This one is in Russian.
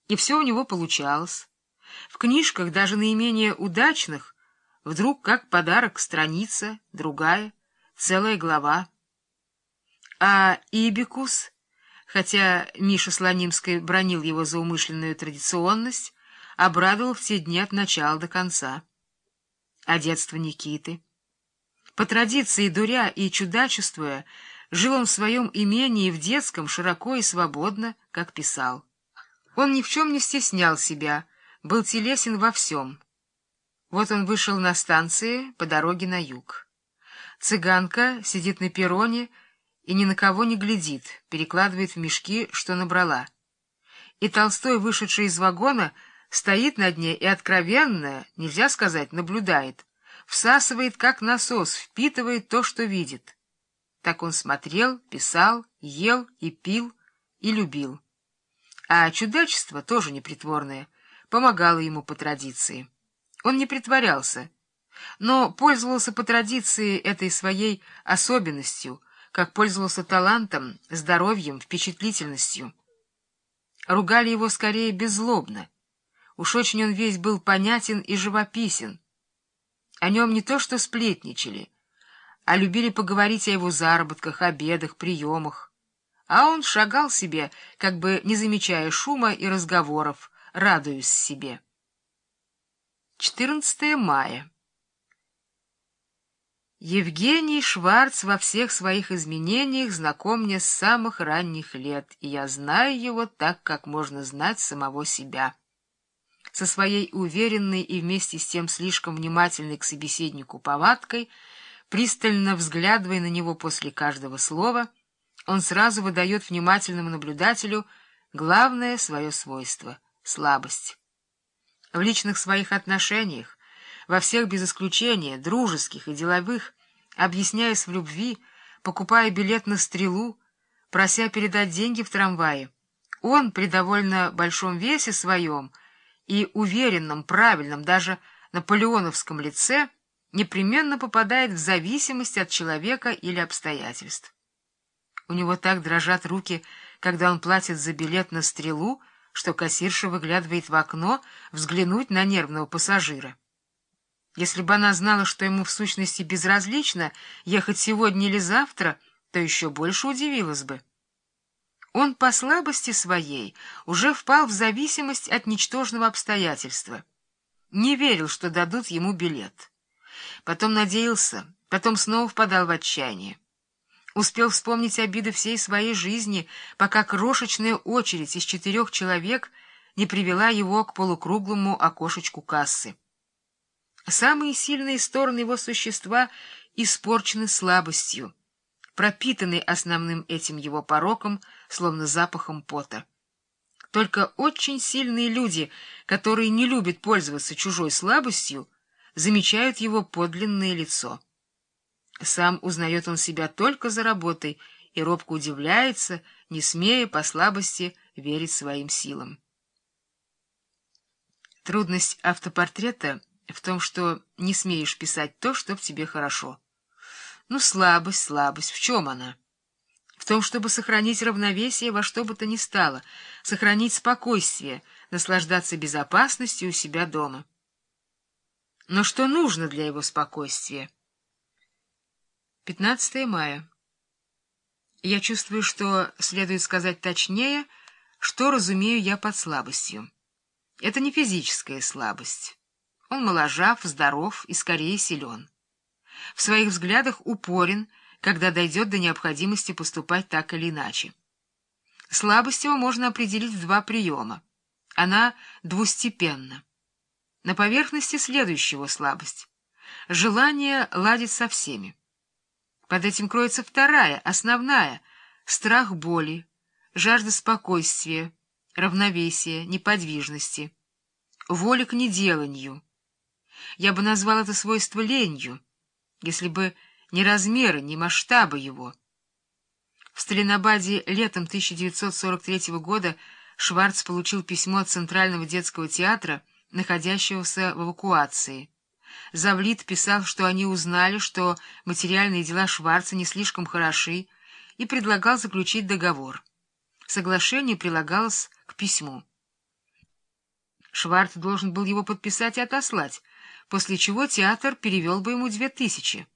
И все у него получалось. В книжках, даже наименее удачных, вдруг как подарок страница, другая, целая глава. А Ибикус, хотя Миша Слонимский бранил его за умышленную традиционность, обрадовал в те дни от начала до конца. А детство Никиты? По традиции дуря и чудачествуя, жил он в своем имении в детском широко и свободно, как писал. Он ни в чем не стеснял себя, был телесен во всем. Вот он вышел на станции по дороге на юг. Цыганка сидит на перроне и ни на кого не глядит, перекладывает в мешки, что набрала. И Толстой, вышедший из вагона, стоит над ней и откровенно, нельзя сказать, наблюдает, всасывает, как насос, впитывает то, что видит. Так он смотрел, писал, ел и пил, и любил. А чудачество, тоже непритворное, помогало ему по традиции. Он не притворялся, но пользовался по традиции этой своей особенностью, как пользовался талантом, здоровьем, впечатлительностью. Ругали его скорее беззлобно. Уж очень он весь был понятен и живописен. О нем не то что сплетничали, а любили поговорить о его заработках, обедах, приемах. А он шагал себе, как бы не замечая шума и разговоров, радуясь себе. 14 мая. Евгений Шварц во всех своих изменениях знаком мне с самых ранних лет, и я знаю его так, как можно знать самого себя. Со своей уверенной и вместе с тем слишком внимательной к собеседнику повадкой, пристально взглядывая на него после каждого слова, он сразу выдает внимательному наблюдателю главное свое свойство — слабость. В личных своих отношениях, во всех без исключения, дружеских и деловых, объясняясь в любви, покупая билет на стрелу, прося передать деньги в трамвае, он при довольно большом весе своем и уверенном, правильном, даже наполеоновском лице непременно попадает в зависимость от человека или обстоятельств. У него так дрожат руки, когда он платит за билет на стрелу, что кассирша выглядывает в окно взглянуть на нервного пассажира. Если бы она знала, что ему в сущности безразлично ехать сегодня или завтра, то еще больше удивилась бы. Он по слабости своей уже впал в зависимость от ничтожного обстоятельства. Не верил, что дадут ему билет. Потом надеялся, потом снова впадал в отчаяние. Успел вспомнить обиды всей своей жизни, пока крошечная очередь из 4 человек не привела его к полукруглому окошечку кассы. Самые сильные стороны его существа испорчены слабостью, пропитаны основным этим его пороком, словно запахом пота. Только очень сильные люди, которые не любят пользоваться чужой слабостью, замечают его подлинное лицо. Сам узнает он себя только за работой и робко удивляется, не смея по слабости верить своим силам. Трудность автопортрета в том, что не смеешь писать то, что в тебе хорошо. Ну, слабость, в чем она? В том, чтобы сохранить равновесие во что бы то ни стало, сохранить спокойствие, наслаждаться безопасностью у себя дома. Но что нужно для его спокойствия? 15 мая. Я чувствую, что следует сказать точнее, что разумею я под слабостью. Это не физическая слабость. Он моложав, здоров и скорее силен. В своих взглядах упорен, когда дойдет до необходимости поступать так или иначе. Слабость его можно определить в 2 приема. Она двустепенна. На поверхности следующего слабость. Желание ладить со всеми. Под этим кроется 2-я, основная, страх боли, жажда спокойствия, равновесия, неподвижности, воля к неделанию. Я бы назвал это свойство ленью, если бы не размеры, не масштабы его. В Сталинабаде летом 1943 года Шварц получил письмо от Центрального детского театра, находящегося в эвакуации. Завлит писал, что они узнали, что материальные дела Шварца не слишком хороши, и предлагал заключить договор. Соглашение прилагалось к письму. Шварц должен был его подписать и отослать, после чего театр перевел бы ему 2000.